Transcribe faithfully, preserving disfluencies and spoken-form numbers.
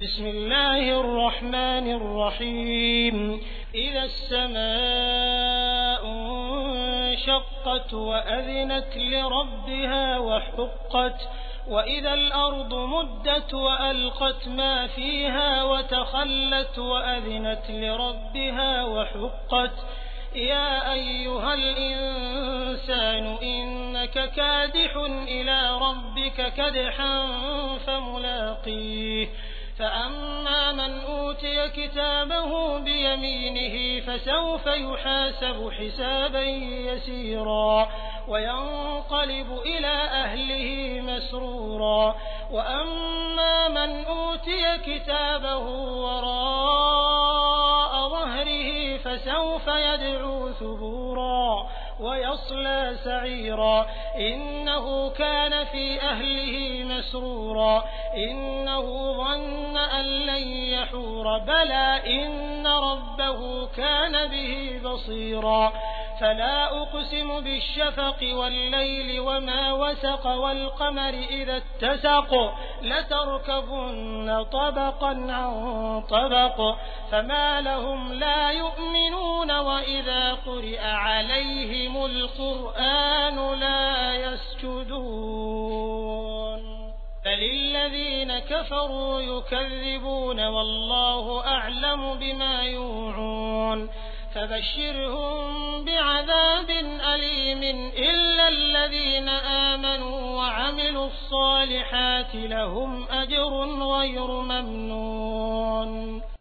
بسم الله الرحمن الرحيم إذا السماء انشقت وأذنت لربها وحقت وإذا الأرض مدت وألقت ما فيها وتخلت وأذنت لربها وحقت يا أيها الإنسان إنك كادح إلى ربك كدحا فملاقيه فأما من أوتي كتابه بيمينه فسوف يحاسب حسابا يسيرا وينقلب إلى أهله مسرورا وأما من أوتي كتابه وراء ظهره فسوف يدعو ثبورا ويصلى سعيرا إنه كان في أهله مسرورا إنه ظن أن لن يحور بلى إن ربه كان به بصيرا فلا أقسم بالشفق والليل وما وسق والقمر إذا اتسق لتركبن طبقا عن طبق فما لهم لا يؤمنون وإذا قرئ عليهم القرآن لا يسجدون بل الذين كفروا يكذبون والله أعلم بما يوعون فبشرهم بعذاب أليم إلا الذين آمنوا وعملوا الصالحات لهم أجر غير ممنون.